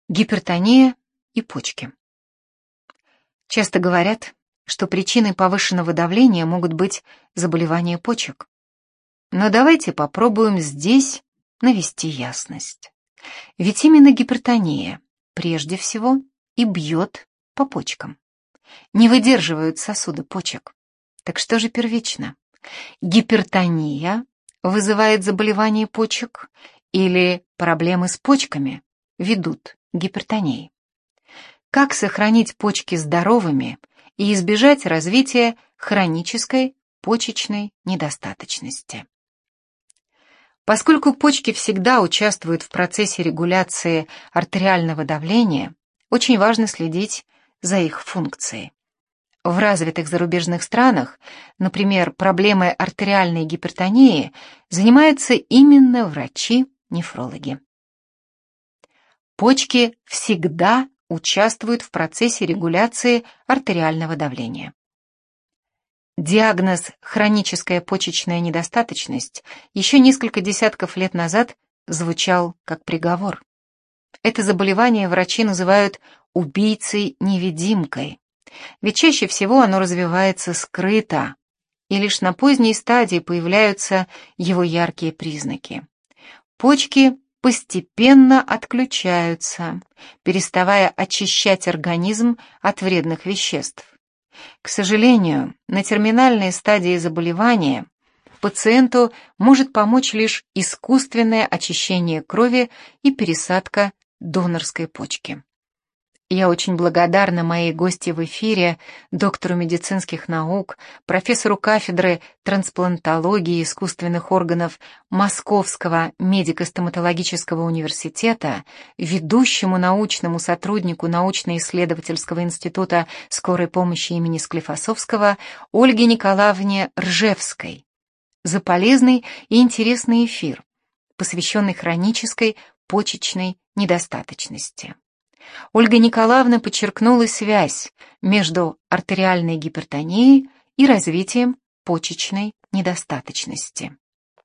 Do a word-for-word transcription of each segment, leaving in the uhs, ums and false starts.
Гипертония и почки. Часто говорят, что причиной повышенного давления могут быть заболевания почек. Но давайте попробуем здесь навести ясность. Ведь именно гипертония прежде всего и бьет по почкам. Не выдерживают сосуды почек. Так что же первично? Гипертония вызывает заболевание почек или проблемы с почками ведут к гипертонии? Как сохранить почки здоровыми и избежать развития хронической почечной недостаточности? Поскольку почки всегда участвуют в процессе регуляции артериального давления, очень важно следить за их функцией. В развитых зарубежных странах, например, проблемой артериальной гипертонии занимаются именно врачи-нефрологи. Почки всегда участвуют в процессе регуляции артериального давления. Диагноз «хроническая почечная недостаточность» еще несколько десятков лет назад звучал как приговор. Это заболевание врачи называют убийцей-невидимкой, ведь чаще всего оно развивается скрыто, и лишь на поздней стадии появляются его яркие признаки. Почки постепенно отключаются, переставая очищать организм от вредных веществ. К сожалению, на терминальной стадии заболевания пациенту может помочь лишь искусственное очищение крови и пересадка донорской почки. Я очень благодарна моей гости в эфире, доктору медицинских наук, профессору кафедры трансплантологии и искусственных органов Московского медико-стоматологического университета, ведущему научному сотруднику научно-исследовательского института скорой помощи имени Склифосовского Ольге Николаевне Ржевской, за полезный и интересный эфир, посвященный хронической почечной недостаточности. Ольга Николаевна подчеркнула связь между артериальной гипертонией и развитием почечной недостаточности.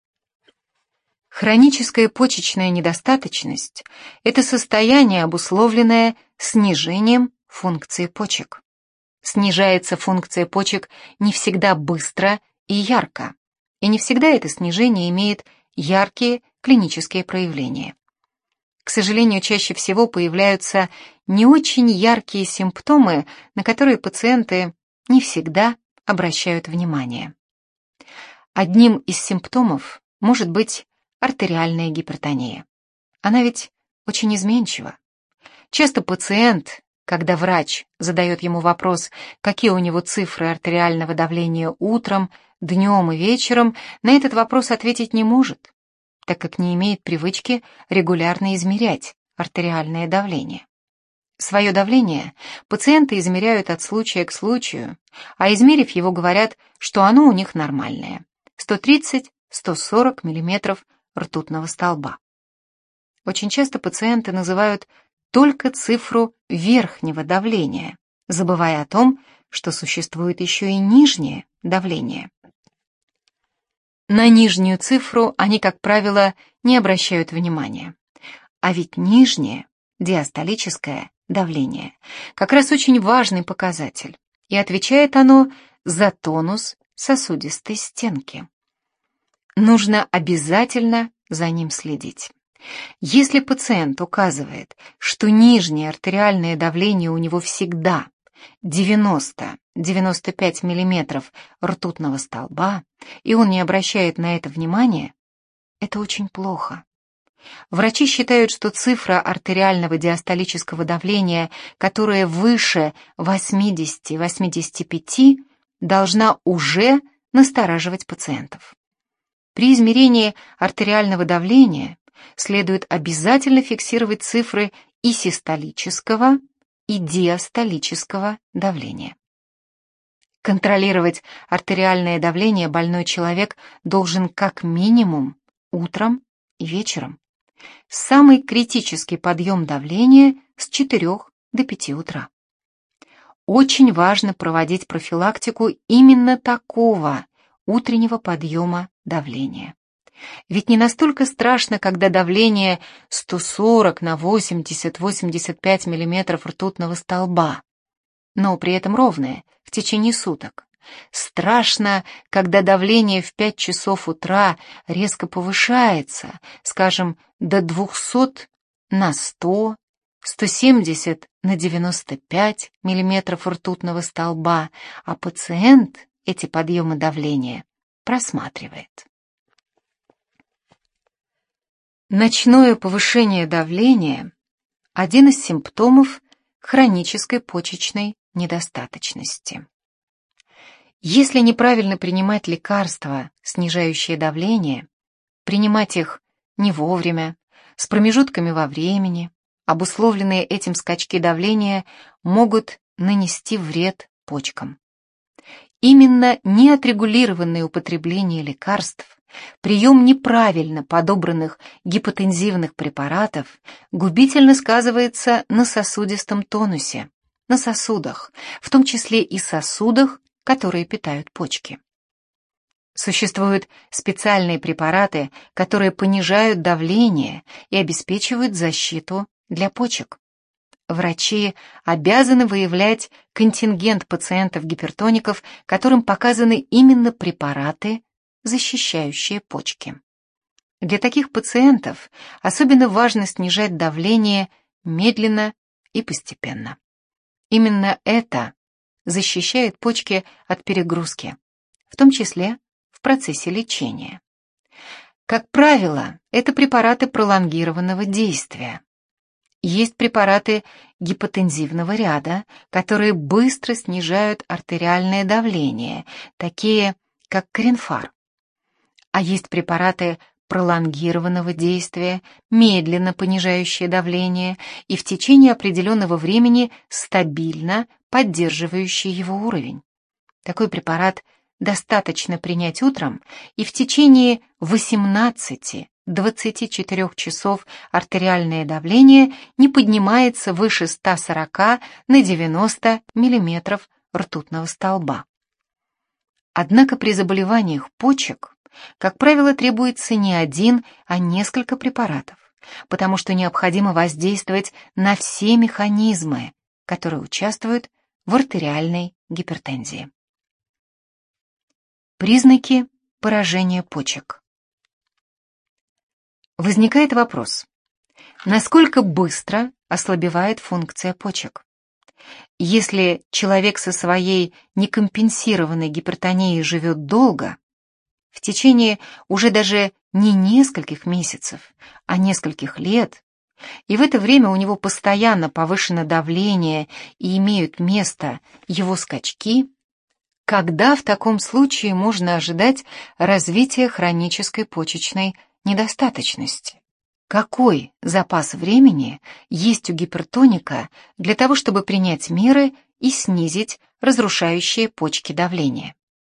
Хроническая почечная недостаточность – это состояние, обусловленное снижением функции почек. Снижается функция почек не всегда быстро и ярко, и не всегда это снижение имеет яркие клинические проявления. К сожалению, чаще всего появляются не очень яркие симптомы, на которые пациенты не всегда обращают внимание. Одним из симптомов может быть артериальная гипертония. Она ведь очень изменчива. Часто пациент, когда врач задает ему вопрос, какие у него цифры артериального давления утром, днем и вечером, на этот вопрос ответить не может, так как не имеет привычки регулярно измерять артериальное давление. Свое давление пациенты измеряют от случая к случаю, а измерив его, говорят, что оно у них нормальное – сто тридцать — сто сорок миллиметров ртутного столба. Очень часто пациенты называют только цифру верхнего давления, забывая о том, что существует еще и нижнее давление. На нижнюю цифру они, как правило, не обращают внимания. А ведь нижнее, диастолическое давление, как раз очень важный показатель, и отвечает оно за тонус сосудистой стенки. Нужно обязательно за ним следить. Если пациент указывает, что нижнее артериальное давление у него всегда девяносто — девяносто пять миллиметров ртутного столба, и он не обращает на это внимания, это очень плохо. Врачи считают, что цифра артериального диастолического давления, которая выше восьмидесяти — восьмидесяти пяти, должна уже настораживать пациентов. При измерении артериального давления следует обязательно фиксировать цифры и систолического, и диастолического давления. Контролировать артериальное давление больной человек должен как минимум утром и вечером. Самый критический подъем давления с четырёх до пяти утра. Очень важно проводить профилактику именно такого утреннего подъема давления. Ведь не настолько страшно, когда давление сто сорок на восемьдесят — восемьдесят пять миллиметров ртутного столба, но при этом ровное, в течение суток. Страшно, когда давление в пять часов утра резко повышается, скажем, до двухсот на сто, сто семьдесят на девяносто пять миллиметров ртутного столба, а пациент эти подъемы давления просматривает. Ночное повышение давления – один из симптомов хронической почечной недостаточности. Если неправильно принимать лекарства, снижающие давление, принимать их не вовремя, с промежутками во времени, обусловленные этим скачки давления могут нанести вред почкам. Именно неотрегулированное употребление лекарств, прием неправильно подобранных гипотензивных препаратов губительно сказывается на сосудистом тонусе, на сосудах, в том числе и сосудах, которые питают почки. Существуют специальные препараты, которые понижают давление и обеспечивают защиту для почек. Врачи обязаны выявлять контингент пациентов-гипертоников, которым показаны именно препараты, защищающие почки. Для таких пациентов особенно важно снижать давление медленно и постепенно. Именно это защищает почки от перегрузки, в том числе в процессе лечения. Как правило, это препараты пролонгированного действия. Есть препараты гипотензивного ряда, которые быстро снижают артериальное давление, такие как Коринфар. А есть препараты пролонгированного действия, медленно понижающие давление и в течение определенного времени стабильно поддерживающие его уровень. Такой препарат достаточно принять утром, и в течение восемнадцати — двадцати четырёх часов артериальное давление не поднимается выше ста сорока на девяносто миллиметров ртутного столба. Однако при заболеваниях почек, как правило, требуется не один, а несколько препаратов, потому что необходимо воздействовать на все механизмы, которые участвуют в артериальной гипертензии. Признаки поражения почек. Возникает вопрос, насколько быстро ослабевает функция почек? Если человек со своей некомпенсированной гипертонией живет долго, в течение уже даже не нескольких месяцев, а нескольких лет, и в это время у него постоянно повышено давление и имеют место его скачки, когда в таком случае можно ожидать развития хронической почечной недостаточности? Какой запас времени есть у гипертоника для того, чтобы принять меры и снизить разрушающее почки давление?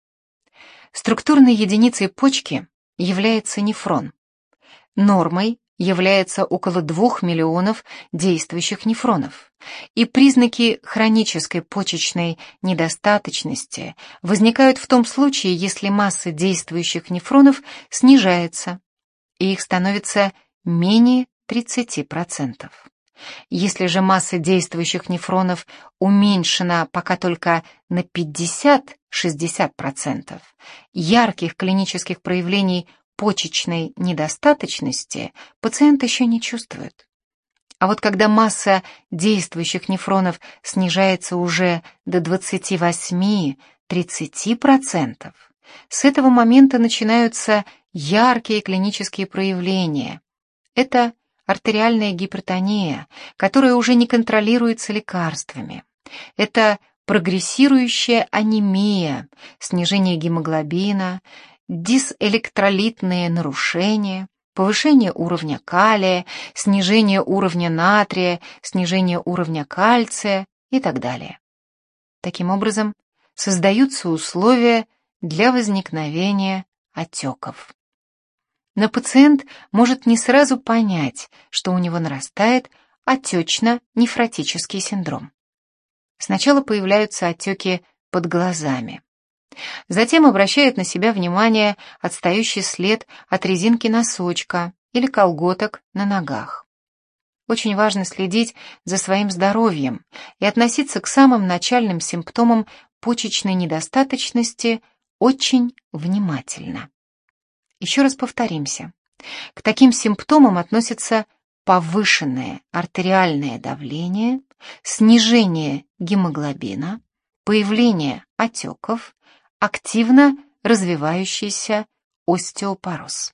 Структурной единицей почки является нефрон. Нормой является около двух миллионов действующих нефронов, и признаки хронической почечной недостаточности возникают в том случае, если масса действующих нефронов снижается, и их становится менее тридцати процентов. Если же масса действующих нефронов уменьшена пока только на пятьдесят-шестьдесят процентов, ярких клинических проявлений почечной недостаточности пациент еще не чувствует. А вот когда масса действующих нефронов снижается уже до двадцати восьми — тридцати процентов, с этого момента начинаются яркие клинические проявления. Это артериальная гипертония, которая уже не контролируется лекарствами. Это прогрессирующая анемия, снижение гемоглобина, диселектролитные нарушения, повышение уровня калия, снижение уровня натрия, снижение уровня кальция и так далее. Таким образом, создаются условия для возникновения отеков. Но пациент может не сразу понять, что у него нарастает отечно-нефротический синдром. Сначала появляются отеки под глазами. Затем обращают на себя внимание отстающий след от резинки носочка или колготок на ногах. Очень важно следить за своим здоровьем и относиться к самым начальным симптомам почечной недостаточности очень внимательно. Еще раз повторимся. К таким симптомам относятся повышенное артериальное давление, снижение гемоглобина, появление отеков, активно развивающийся остеопороз.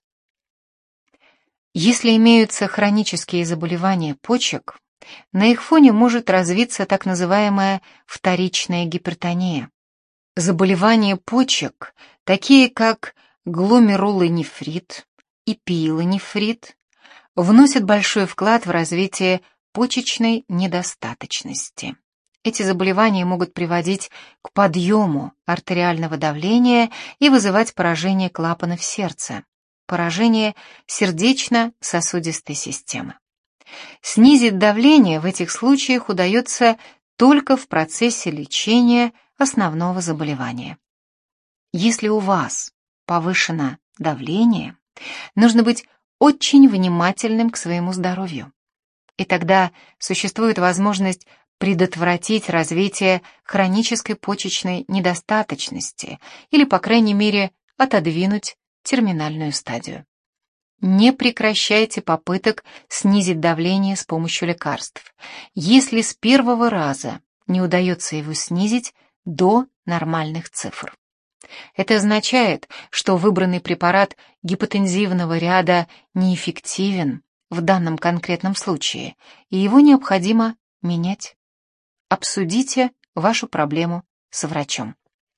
Если имеются хронические заболевания почек, на их фоне может развиться так называемая вторичная гипертония. Заболевания почек, такие как гломерулонефрит и пиелонефрит, вносят большой вклад в развитие почечной недостаточности. Эти заболевания могут приводить к подъему артериального давления и вызывать поражение клапанов сердца, поражение сердечно-сосудистой системы. Снизить давление в этих случаях удается только в процессе лечения основного заболевания. Если у вас повышено давление, нужно быть очень внимательным к своему здоровью. И тогда существует возможность предотвратить развитие хронической почечной недостаточности или, по крайней мере, отодвинуть терминальную стадию. Не прекращайте попыток снизить давление с помощью лекарств, если с первого раза не удается его снизить до нормальных цифр. Это означает, что выбранный препарат гипотензивного ряда неэффективен в данном конкретном случае, и его необходимо менять. Обсудите вашу проблему с врачом.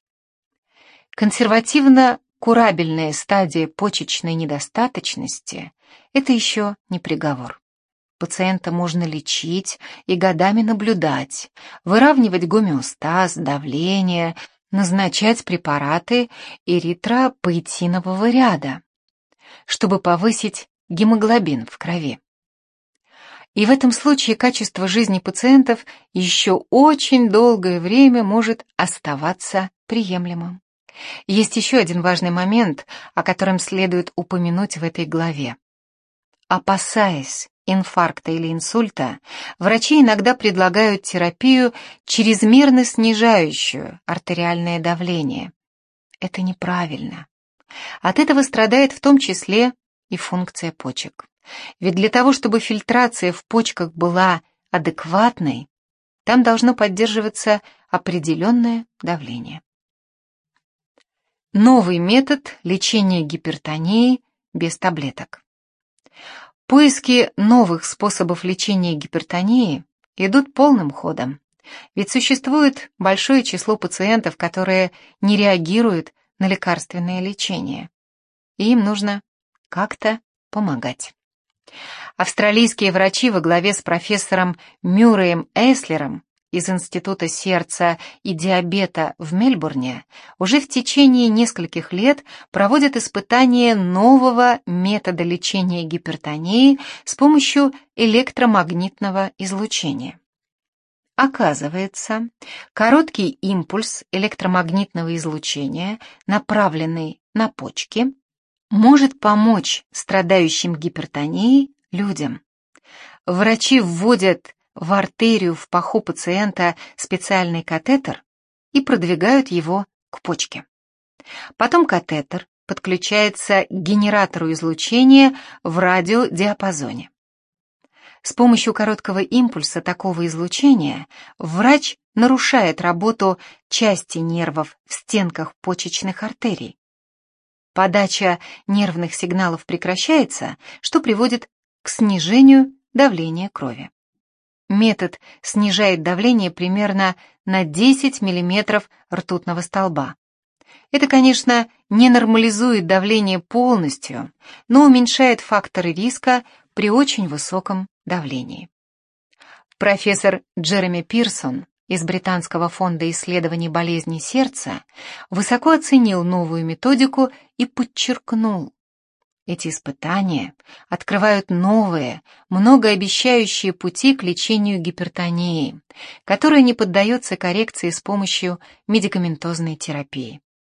Консервативно-курабельная стадия почечной недостаточности – это еще не приговор. Пациента можно лечить и годами наблюдать, выравнивать гомеостаз, давление, назначать препараты эритропоэтинового ряда, чтобы повысить гемоглобин в крови. И в этом случае качество жизни пациентов еще очень долгое время может оставаться приемлемым. Есть еще один важный момент, о котором следует упомянуть в этой главе. Опасаясь инфаркта или инсульта, врачи иногда предлагают терапию, чрезмерно снижающую артериальное давление. Это неправильно. От этого страдает в том числе и функция почек. Ведь для того, чтобы фильтрация в почках была адекватной, там должно поддерживаться определенное давление. Новый метод лечения гипертонии без таблеток. Поиски новых способов лечения гипертонии идут полным ходом, ведь существует большое число пациентов, которые не реагируют на лекарственное лечение, и им нужно как-то помогать. Австралийские врачи во главе с профессором Мюрреем Эслером из Института сердца и диабета в Мельбурне уже в течение нескольких лет проводят испытания нового метода лечения гипертонии с помощью электромагнитного излучения. Оказывается, короткий импульс электромагнитного излучения, направленный на почки, может помочь страдающим гипертонией людям. Врачи вводят в артерию в паху пациента специальный катетер и продвигают его к почке. Потом катетер подключается к генератору излучения в радиодиапазоне. С помощью короткого импульса такого излучения врач нарушает работу части нервов в стенках почечных артерий. Подача нервных сигналов прекращается, что приводит к снижению давления крови. Метод снижает давление примерно на десять миллиметров ртутного столба. Это, конечно, не нормализует давление полностью, но уменьшает факторы риска при очень высоком давлении. Профессор Джереми Пирсон из Британского фонда исследований болезней сердца высоко оценил новую методику и подчеркнул: эти испытания открывают новые, многообещающие пути к лечению гипертонии, которая не поддается коррекции с помощью медикаментозной терапии.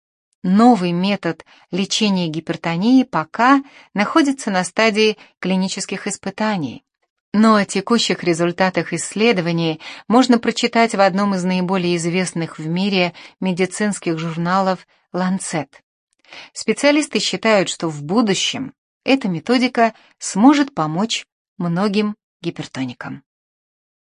Новый метод лечения гипертонии пока находится на стадии клинических испытаний, но о текущих результатах исследований можно прочитать в одном из наиболее известных в мире медицинских журналов Lancet. Специалисты считают, что в будущем эта методика сможет помочь многим гипертоникам.